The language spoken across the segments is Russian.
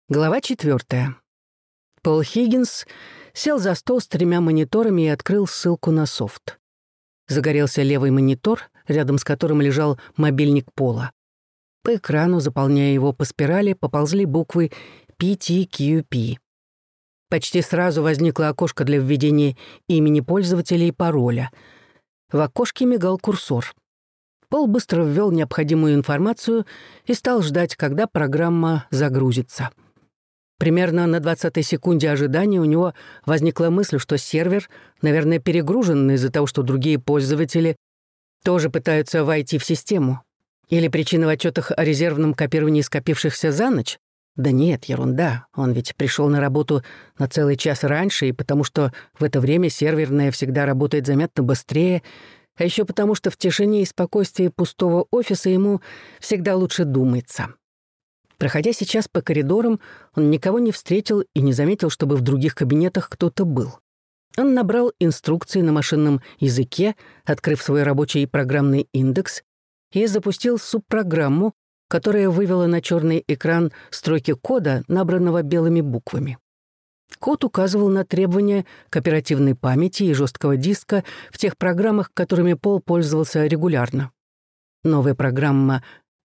Глава 4. Пол Хиггинс сел за стол с 3 мониторами и открыл ссылку на софт. Загорелся левый монитор, рядом с которым лежал мобильник Пола. По экрану, заполняя его по спирали, поползли буквы PTQP. Почти сразу возникло окошко для введения имени пользователя и пароля. В окошке мигал курсор. Пол быстро ввел необходимую информацию и стал ждать, когда программа загрузится. Примерно на 20-й секунде ожидания у него возникла мысль, что сервер, наверное, перегружен из-за того, что другие пользователи тоже пытаются войти в систему. Или причина в отчетах о резервном копировании скопившихся за ночь? Да нет, ерунда. Он ведь пришел на работу на целый час раньше, и потому что в это время серверная всегда работает заметно быстрее, а еще потому что в тишине и спокойствии пустого офиса ему всегда лучше думается. Проходя сейчас по коридорам, он никого не встретил и не заметил, чтобы в других кабинетах кто-то был. Он набрал инструкции на машинном языке, открыв свой рабочий программный индекс, и запустил субпрограмму, которая вывела на черный экран строки кода, набранного белыми буквами. Код указывал на требования к оперативной памяти и жесткого диска в тех программах, которыми Пол пользовался регулярно. Новая программа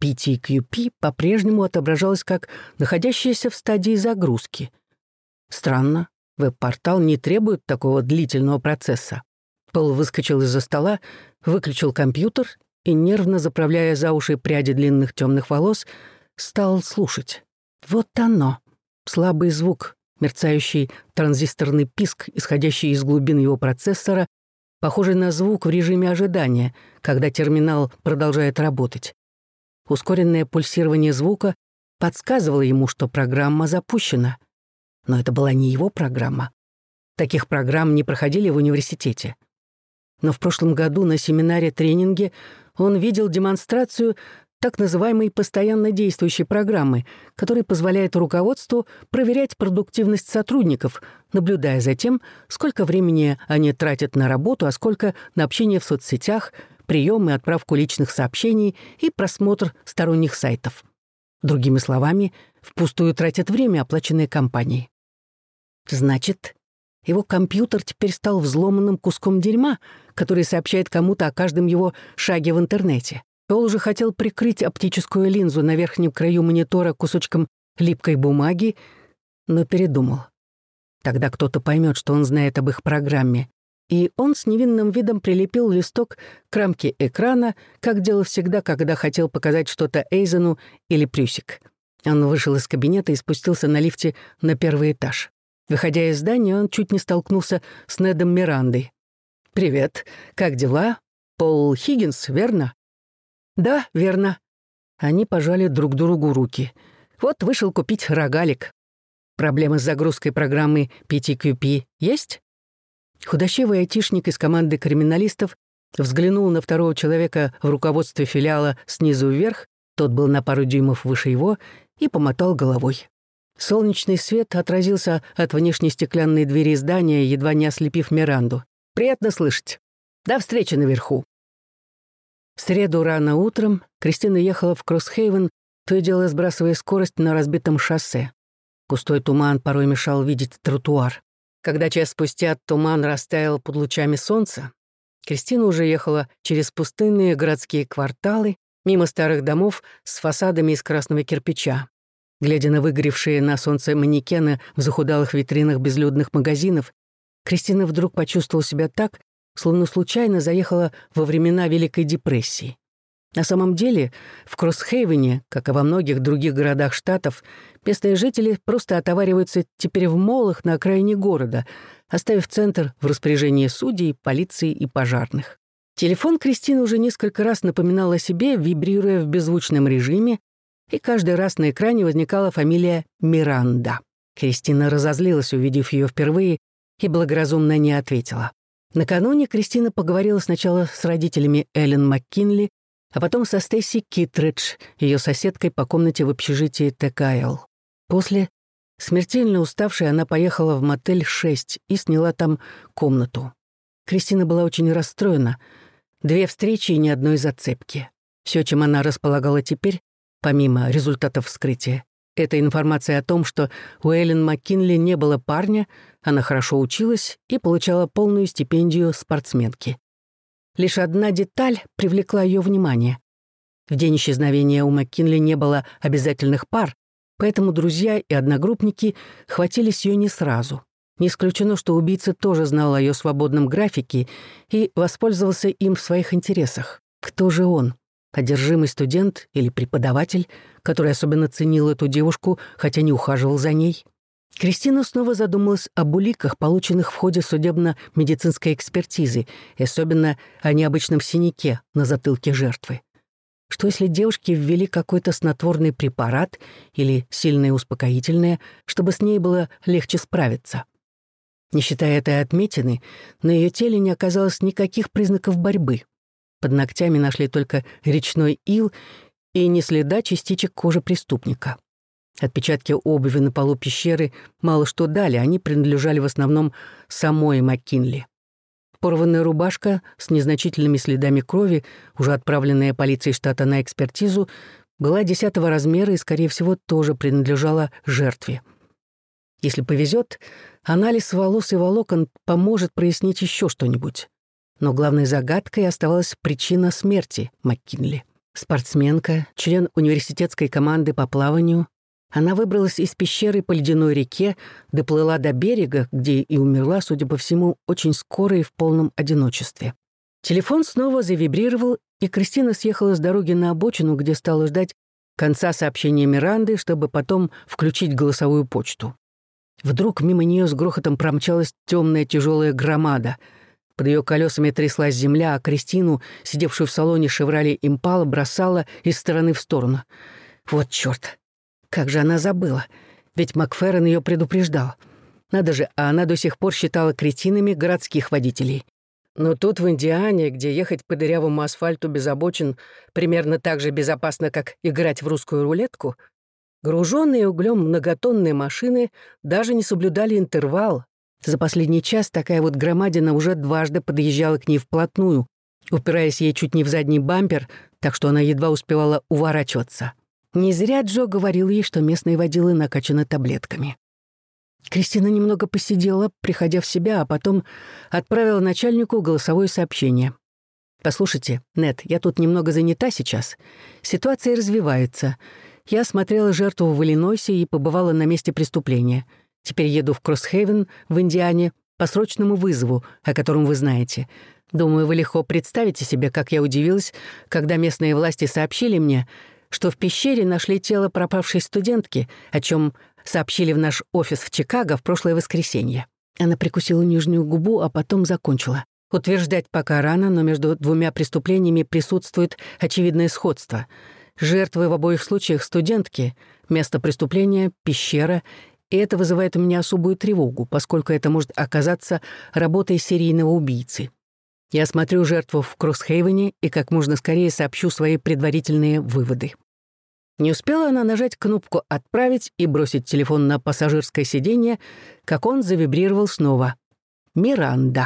PTQP по-прежнему отображалась как находящаяся в стадии загрузки. Странно, веб-портал не требует такого длительного процесса. Пол выскочил из-за стола, выключил компьютер и, нервно заправляя за уши пряди длинных темных волос, стал слушать. Вот оно, слабый звук, мерцающий транзисторный писк, исходящий из глубин его процессора, похожий на звук в режиме ожидания, когда терминал продолжает работать. Ускоренное пульсирование звука подсказывало ему, что программа запущена. Но это была не его программа. Таких программ не проходили в университете. Но в прошлом году на семинаре-тренинге он видел демонстрацию так называемой постоянно действующей программы, которая позволяет руководству проверять продуктивность сотрудников, наблюдая за тем, сколько времени они тратят на работу, а сколько на общение в соцсетях, прием и отправку личных сообщений и просмотр сторонних сайтов. Другими словами, впустую тратят время, оплаченное компанией. Значит, его компьютер теперь стал взломанным куском дерьма, который сообщает кому-то о каждом его шаге в интернете. Пол уже хотел прикрыть оптическую линзу на верхнем краю монитора кусочком липкой бумаги, но передумал. Тогда кто-то поймет, что он знает об их программе. И он с невинным видом прилепил листок к рамке экрана, как делал всегда, когда хотел показать что-то Эйзену или Прюсик. Он вышел из кабинета и спустился на лифте на 1-й этаж. Выходя из здания, он чуть не столкнулся с Недом Мирандой. «Привет. Как дела? Пол Хиггинс, верно?» «Да, верно». Они пожали друг другу руки. «Вот вышел купить рогалик. Проблемы с загрузкой программы PTQP есть?» Худощавый айтишник из команды криминалистов взглянул на второго человека в руководстве филиала снизу вверх, тот был на пару дюймов выше его, и помотал головой. Солнечный свет отразился от внешней стеклянной двери здания, едва не ослепив Миранду. «Приятно слышать. До встречи наверху». В среду рано утром Кристина ехала в Кроссхейвен, то и дело сбрасывая скорость на разбитом шоссе. Густой туман порой мешал видеть тротуар. Когда час спустя туман растаял под лучами солнца, Кристина уже ехала через пустынные городские кварталы, мимо старых домов с фасадами из красного кирпича. Глядя на выгоревшие на солнце манекены в захудалых витринах безлюдных магазинов, Кристина вдруг почувствовала себя так, словно случайно заехала во времена Великой депрессии. На самом деле, в Кроссхейвене, как и во многих других городах штатов, местные жители просто отовариваются теперь в молах на окраине города, оставив центр в распоряжении судей, полиции и пожарных. Телефон Кристины уже несколько раз напоминал о себе, вибрируя в беззвучном режиме, и каждый раз на экране возникала фамилия Миранда. Кристина разозлилась, увидев ее впервые, и благоразумно не ответила. Накануне Кристина поговорила сначала с родителями Эллен МакКинли, а потом со Стейси Китридж, ее соседкой по комнате в общежитии ТКЛ. После, смертельно уставшей, она поехала в мотель 6 и сняла там комнату. Кристина была очень расстроена. 2 встречи и ни одной зацепки. Все, чем она располагала теперь, помимо результатов вскрытия, Это информация о том, что у Эллен Маккинли не было парня, она хорошо училась и получала полную стипендию спортсменки. Лишь одна деталь привлекла ее внимание. В день исчезновения у Маккинли не было обязательных пар, поэтому друзья и одногруппники хватились ее не сразу. Не исключено, что убийца тоже знал о ее свободном графике и воспользовался им в своих интересах. Кто же он? Одержимый студент или преподаватель, который особенно ценил эту девушку, хотя не ухаживал за ней? Кристина снова задумалась об уликах, полученных в ходе судебно-медицинской экспертизы, и особенно о необычном синяке на затылке жертвы. Что если девушке ввели какой-то снотворный препарат или сильное успокоительное, чтобы с ней было легче справиться? Не считая этой отметины, на ее теле не оказалось никаких признаков борьбы. Под ногтями нашли только речной ил и не следа частичек кожи преступника. Отпечатки обуви на полу пещеры мало что дали, они принадлежали в основном самой Маккинли. Порванная рубашка с незначительными следами крови, уже отправленная полицией штата на экспертизу, была 10-го размера и, скорее всего, тоже принадлежала жертве. Если повезет, анализ волос и волокон поможет прояснить еще что-нибудь. Но главной загадкой оставалась причина смерти Маккинли. Спортсменка, член университетской команды по плаванию, она выбралась из пещеры по ледяной реке, доплыла до берега, где и умерла, судя по всему, очень скоро и в полном одиночестве. Телефон снова завибрировал, и Кристина съехала с дороги на обочину, где стала ждать конца сообщения Миранды, чтобы потом включить голосовую почту. Вдруг мимо нее с грохотом промчалась темная тяжелая громада. Под ее колесами тряслась земля, а Кристину, сидевшую в салоне «Шевроле Импала», бросала из стороны в сторону. Вот черт! Как же она забыла! Ведь Макферрин ее предупреждал. Надо же, а она до сих пор считала кретинами городских водителей. Но тут, в Индиане, где ехать по дырявому асфальту без обочин примерно так же безопасно, как играть в русскую рулетку, груженные углем многотонные машины даже не соблюдали интервал. За последний час такая вот громадина уже дважды подъезжала к ней вплотную, упираясь ей чуть не в задний бампер, так что она едва успевала уворачиваться. Не зря Джо говорил ей, что местные водилы накачаны таблетками. Кристина немного посидела, приходя в себя, а потом отправила начальнику голосовое сообщение. «Послушайте, Нет, я тут немного занята сейчас. Ситуация развивается. Я осмотрела жертву в Иллинойсе и побывала на месте преступления. Теперь еду в Кроссхейвен в Индиане по срочному вызову, о котором вы знаете. Думаю, вы легко представите себе, как я удивилась, когда местные власти сообщили мне, что в пещере нашли тело пропавшей студентки, о чем сообщили в наш офис в Чикаго в прошлое воскресенье». Она прикусила нижнюю губу, а потом закончила. Утверждать пока рано, но между двумя преступлениями присутствует очевидное сходство. Жертвы в обоих случаях студентки, место преступления — пещера, и это вызывает у меня особую тревогу, поскольку это может оказаться работой серийного убийцы. Я осмотрю жертву в Кроссхейвене и как можно скорее сообщу свои предварительные выводы. Не успела она нажать кнопку «Отправить» и бросить телефон на пассажирское сиденье, как он завибрировал снова. «Миранда».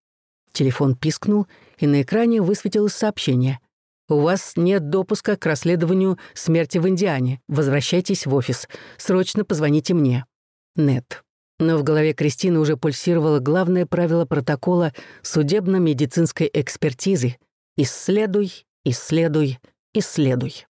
Телефон пискнул, и на экране высветилось сообщение. «У вас нет допуска к расследованию смерти в Индиане. Возвращайтесь в офис. Срочно позвоните мне. Нет». Но в голове Кристины уже пульсировало главное правило протокола судебно-медицинской экспертизы: «Исследуй, исследуй, исследуй».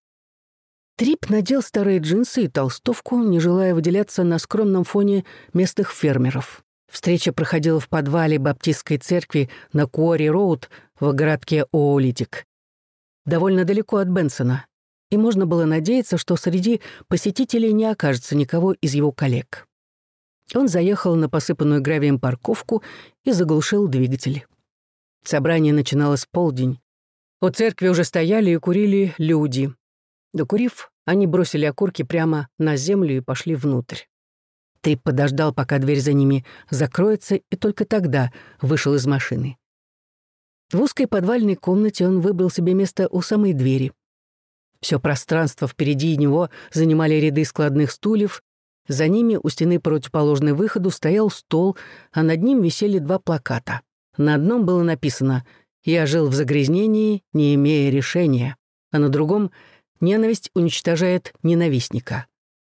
Трип надел старые джинсы и толстовку, не желая выделяться на скромном фоне местных фермеров. Встреча проходила в подвале баптистской церкви на Куори-Роуд в городке Оолитик. Довольно далеко от Бенсона, и можно было надеяться, что среди посетителей не окажется никого из его коллег. Он заехал на посыпанную гравием парковку и заглушил двигатель. Собрание начиналось в полдень. У церкви уже стояли и курили люди. Докурив, они бросили окурки прямо на землю и пошли внутрь. Трип подождал, пока дверь за ними закроется, и только тогда вышел из машины. В узкой подвальной комнате он выбрал себе место у самой двери. Все пространство впереди него занимали ряды складных стульев. За ними у стены противоположной выходу стоял стол, а над ним висели два плаката. На одном было написано «Я жил в загрязнении, не имея решения», а на другом «Ненависть уничтожает ненавистника».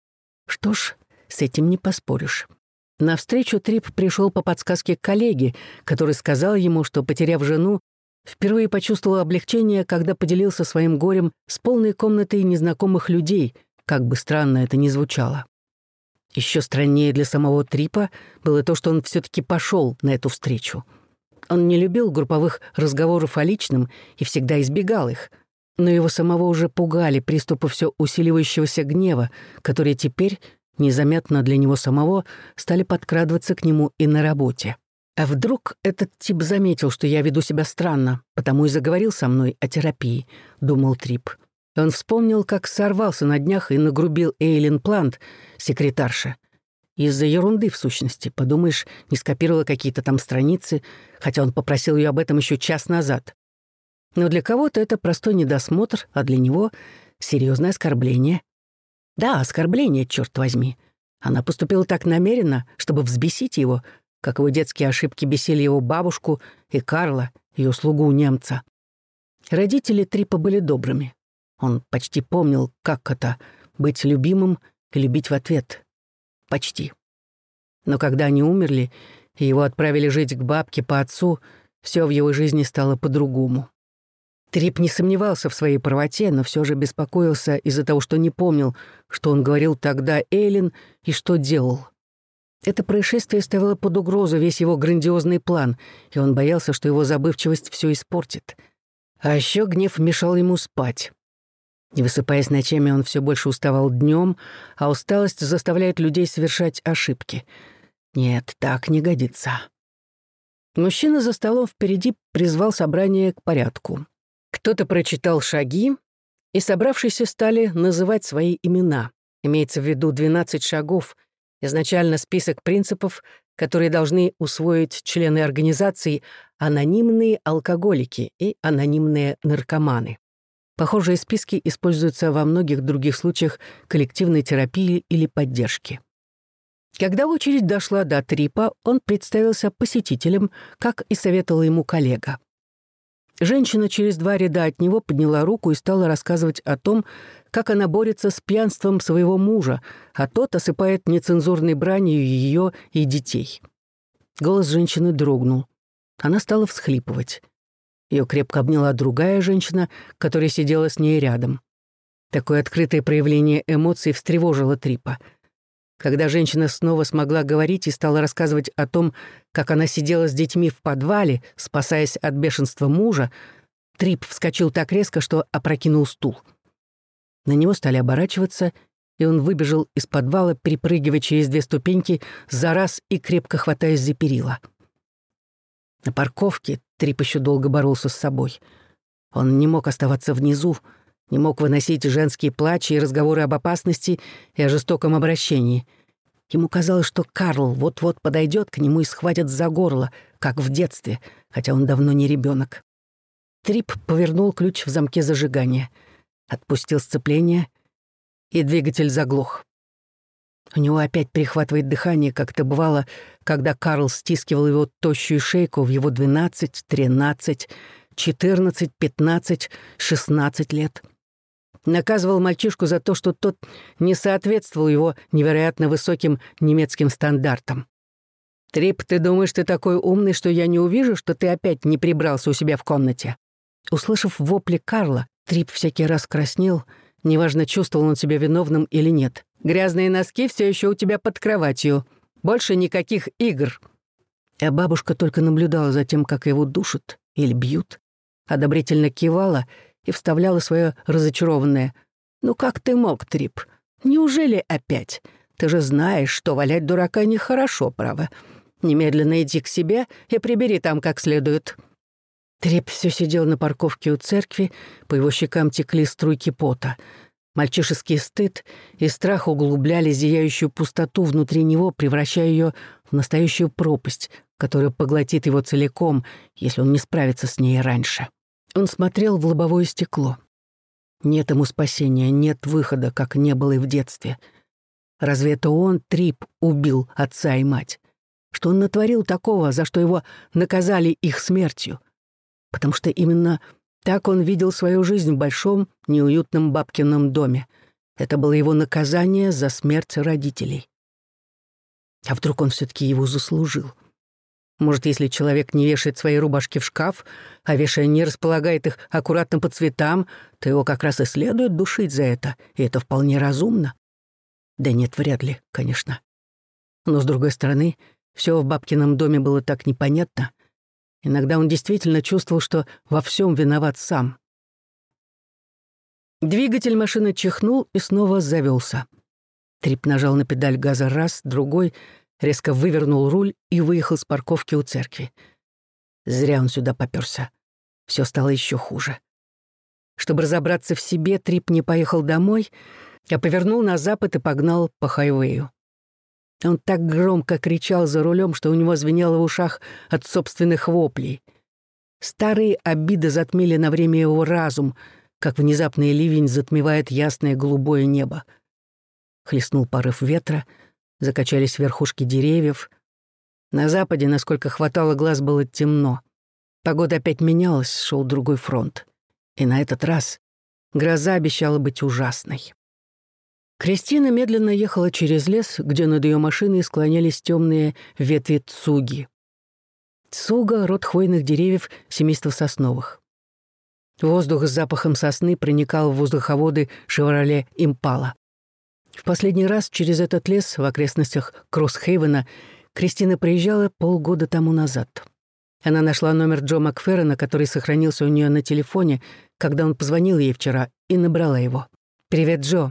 Что ж, с этим не поспоришь. Навстречу Трип пришел по подсказке коллеги, который сказал ему, что, потеряв жену, впервые почувствовал облегчение, когда поделился своим горем с полной комнатой незнакомых людей, как бы странно это ни звучало. Еще страннее для самого Трипа было то, что он все-таки пошел на эту встречу. Он не любил групповых разговоров о личном и всегда избегал их, но его самого уже пугали приступы все усиливающегося гнева, которые теперь, незаметно для него самого, стали подкрадываться к нему и на работе. А вдруг этот тип заметил, что я веду себя странно, потому и заговорил со мной о терапии, думал Трип. Он вспомнил, как сорвался на днях и нагрубил Эйлин Плант, секретарша. Из-за ерунды, в сущности, подумаешь, не скопировала какие-то там страницы, хотя он попросил ее об этом еще час назад. Но для кого-то это простой недосмотр, а для него — серьезное оскорбление. Да, оскорбление, черт возьми. Она поступила так намеренно, чтобы взбесить его, как его детские ошибки бесили его бабушку и Карла, ее слугу-немца. Родители Трипа были добрыми. Он почти помнил, как это — быть любимым и любить в ответ. Почти. Но когда они умерли, и его отправили жить к бабке по отцу, все в его жизни стало по-другому. Трип не сомневался в своей правоте, но все же беспокоился из-за того, что не помнил, что он говорил тогда Эйлин и что делал. Это происшествие ставило под угрозу весь его грандиозный план, и он боялся, что его забывчивость все испортит. А еще гнев мешал ему спать. Не высыпаясь ночами, он все больше уставал днем, а усталость заставляет людей совершать ошибки. Нет, так не годится. Мужчина за столом впереди призвал собрание к порядку. Кто-то прочитал шаги, и собравшиеся стали называть свои имена. Имеется в виду 12 шагов, изначально список принципов, которые должны усвоить члены организации анонимные алкоголики и анонимные наркоманы. Похожие списки используются во многих других случаях коллективной терапии или поддержки. Когда очередь дошла до Трипа, он представился посетителем, как и советовал ему коллега. Женщина через 2 ряда от него подняла руку и стала рассказывать о том, как она борется с пьянством своего мужа, а тот осыпает нецензурной бранью ее и детей. Голос женщины дрогнул. Она стала всхлипывать. Ее крепко обняла другая женщина, которая сидела с ней рядом. Такое открытое проявление эмоций встревожило Трипа. Когда женщина снова смогла говорить и стала рассказывать о том, как она сидела с детьми в подвале, спасаясь от бешенства мужа, Трип вскочил так резко, что опрокинул стул. На него стали оборачиваться, и он выбежал из подвала, перепрыгивая через 2 ступеньки за раз и крепко хватаясь за перила. На парковке Трип еще долго боролся с собой. Он не мог оставаться внизу, не мог выносить женские плачи и разговоры об опасности и о жестоком обращении. Ему казалось, что Карл вот-вот подойдет к нему и схватит за горло, как в детстве, хотя он давно не ребенок. Трип повернул ключ в замке зажигания, отпустил сцепление, и двигатель заглох. У него опять перехватывает дыхание, как это бывало, когда Карл стискивал его тощую шейку в его 12, 13, 14, 15, 16 лет. Наказывал мальчишку за то, что тот не соответствовал его невероятно высоким немецким стандартам. «Трип, ты думаешь, ты такой умный, что я не увижу, что ты опять не прибрался у себя в комнате?» Услышав вопли Карла, Трип всякий раз краснел, неважно, чувствовал он себя виновным или нет. «Грязные носки все еще у тебя под кроватью. Больше никаких игр». А бабушка только наблюдала за тем, как его душат или бьют, одобрительно кивала и вставляла свое разочарованное: «Ну как ты мог, Трип? Неужели опять? Ты же знаешь, что валять дурака нехорошо, право. Немедленно иди к себе и прибери там как следует». Трип все сидел на парковке у церкви, по его щекам текли струйки пота. Мальчишеский стыд и страх углубляли зияющую пустоту внутри него, превращая ее в настоящую пропасть, которая поглотит его целиком, если он не справится с ней раньше. Он смотрел в лобовое стекло. Нет ему спасения, нет выхода, как не было и в детстве. Разве это он, Трип, убил отца и мать? Что он натворил такого, за что его наказали их смертью? Потому что именно так он видел свою жизнь в большом, неуютном бабкином доме. Это было его наказание за смерть родителей. А вдруг он все-таки его заслужил? Может, если человек не вешает свои рубашки в шкаф, а вешая не располагает их аккуратно по цветам, то его как раз и следует душить за это, и это вполне разумно. Да нет, вряд ли, конечно. Но, с другой стороны, все в бабкином доме было так непонятно. Иногда он действительно чувствовал, что во всем виноват сам. Двигатель машины чихнул и снова завелся. Трип нажал на педаль газа раз, другой, резко вывернул руль и выехал с парковки у церкви. Зря он сюда попёрся. Все стало еще хуже. Чтобы разобраться в себе, Трип не поехал домой, а повернул на запад и погнал по хайвею. Он так громко кричал за рулем, что у него звенело в ушах от собственных воплей. Старые обиды затмили на время его разум, как внезапный ливень затмевает ясное голубое небо. Хлестнул порыв ветра, закачались верхушки деревьев. На западе, насколько хватало глаз, было темно. Погода опять менялась, шел другой фронт. И на этот раз гроза обещала быть ужасной. Кристина медленно ехала через лес, где над ее машиной склонялись темные ветви цуги. Цуга — род хвойных деревьев семейства сосновых. Воздух с запахом сосны проникал в воздуховоды «Шевроле Импала». В последний раз через этот лес в окрестностях Кросс-Хейвена Кристина приезжала полгода тому назад. Она нашла номер Джо Макферрена, который сохранился у нее на телефоне, когда он позвонил ей вчера, и набрала его. «Привет, Джо».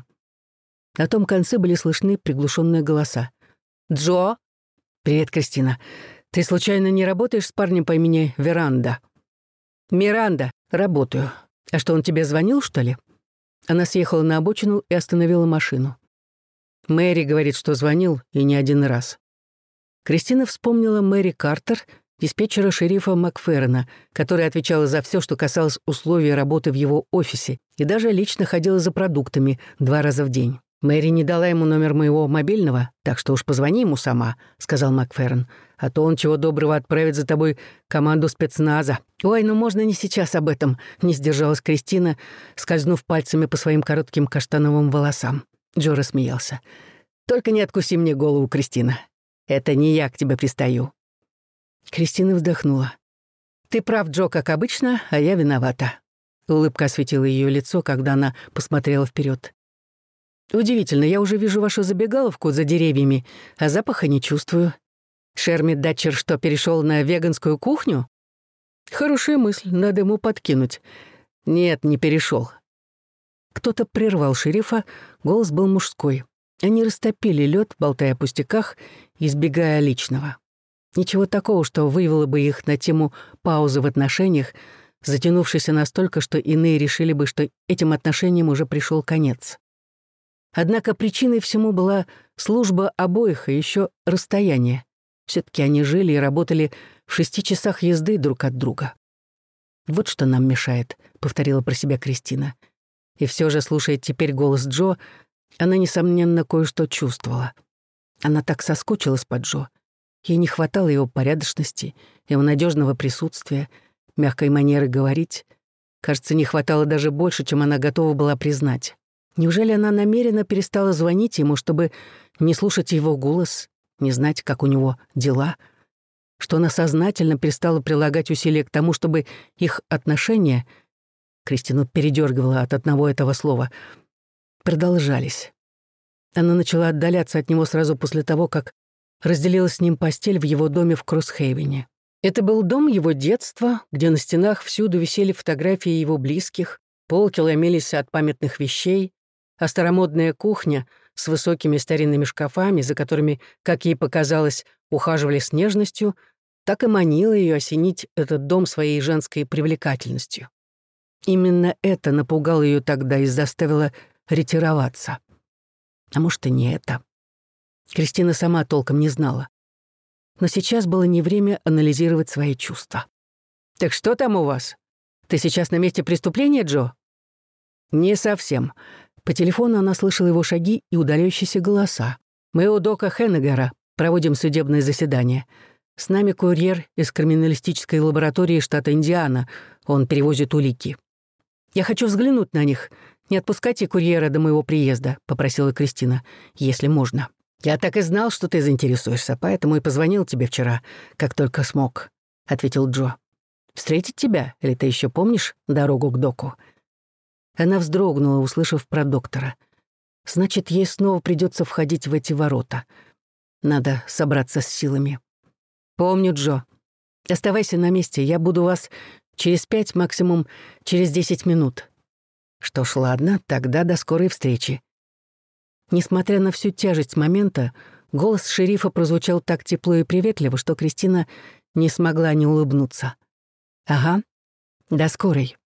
На том конце были слышны приглушенные голоса. «Джо?» «Привет, Кристина. Ты случайно не работаешь с парнем по имени Веранда?» «Миранда. Работаю. А что, он тебе звонил, что ли?» Она съехала на обочину и остановила машину. Мэри говорит, что звонил, и не один раз. Кристина вспомнила Мэри Картер, диспетчера шерифа Макферрена, которая отвечала за все, что касалось условий работы в его офисе, и даже лично ходила за продуктами 2 раза в день. «Мэри не дала ему номер моего мобильного, так что уж позвони ему сама», — сказал Макферрен, «а то он чего доброго отправит за тобой команду спецназа». «Ой, ну можно не сейчас об этом», — не сдержалась Кристина, скользнув пальцами по своим коротким каштановым волосам. Джо рассмеялся. «Только не откуси мне голову, Кристина. Это не я к тебе пристаю». Кристина вздохнула. «Ты прав, Джо, как обычно, а я виновата». Улыбка осветила ее лицо, когда она посмотрела вперед. «Удивительно, я уже вижу вашу забегаловку за деревьями, а запаха не чувствую. Шерми Датчер что, перешел на веганскую кухню?» «Хорошая мысль, надо ему подкинуть». «Нет, не перешел». Кто-то прервал шерифа, голос был мужской. Они растопили лед, болтая о пустяках, избегая личного. Ничего такого, что вывело бы их на тему паузы в отношениях, затянувшейся настолько, что иные решили бы, что этим отношениям уже пришел конец. Однако причиной всему была служба обоих и еще расстояние. Все-таки они жили и работали в 6 часах езды друг от друга. «Вот что нам мешает», — повторила про себя Кристина. И все же, слушая теперь голос Джо, она, несомненно, кое-что чувствовала. Она так соскучилась по Джо. Ей не хватало его порядочности, его надежного присутствия, мягкой манеры говорить. Кажется, не хватало даже больше, чем она готова была признать. Неужели она намеренно перестала звонить ему, чтобы не слушать его голос, не знать, как у него дела? Что она сознательно перестала прилагать усилия к тому, чтобы их отношения, Кристину передергивала от одного этого слова, продолжались. Она начала отдаляться от него сразу после того, как разделила с ним постель в его доме в Кросс-Хейвене. Это был дом его детства, где на стенах всюду висели фотографии его близких, полки ломились от памятных вещей, а старомодная кухня с высокими старинными шкафами, за которыми, как ей показалось, ухаживали с нежностью, так и манила ее осенить этот дом своей женской привлекательностью. Именно это напугало ее тогда и заставило ретироваться. А может, и не это. Кристина сама толком не знала. Но сейчас было не время анализировать свои чувства. «Так что там у вас? Ты сейчас на месте преступления, Джо?» «Не совсем». По телефону она слышала его шаги и удаляющиеся голоса. «Мы у Дока Хеннегера проводим судебное заседание. С нами курьер из криминалистической лаборатории штата Индиана. Он перевозит улики. Я хочу взглянуть на них. «Не отпускайте курьера до моего приезда», — попросила Кристина, — «если можно. Я так и знал, что ты заинтересуешься, поэтому и позвонил тебе вчера, как только смог», — ответил Джо. «Встретить тебя? Или ты еще помнишь дорогу к доку?» Она вздрогнула, услышав про доктора. Значит, ей снова придется входить в эти ворота. Надо собраться с силами. «Помню, Джо. Оставайся на месте, я буду у вас через 5, максимум через 10 минут». «Что ж, ладно, тогда до скорой встречи». Несмотря на всю тяжесть момента, голос шерифа прозвучал так тепло и приветливо, что Кристина не смогла не улыбнуться. «Ага, до скорой».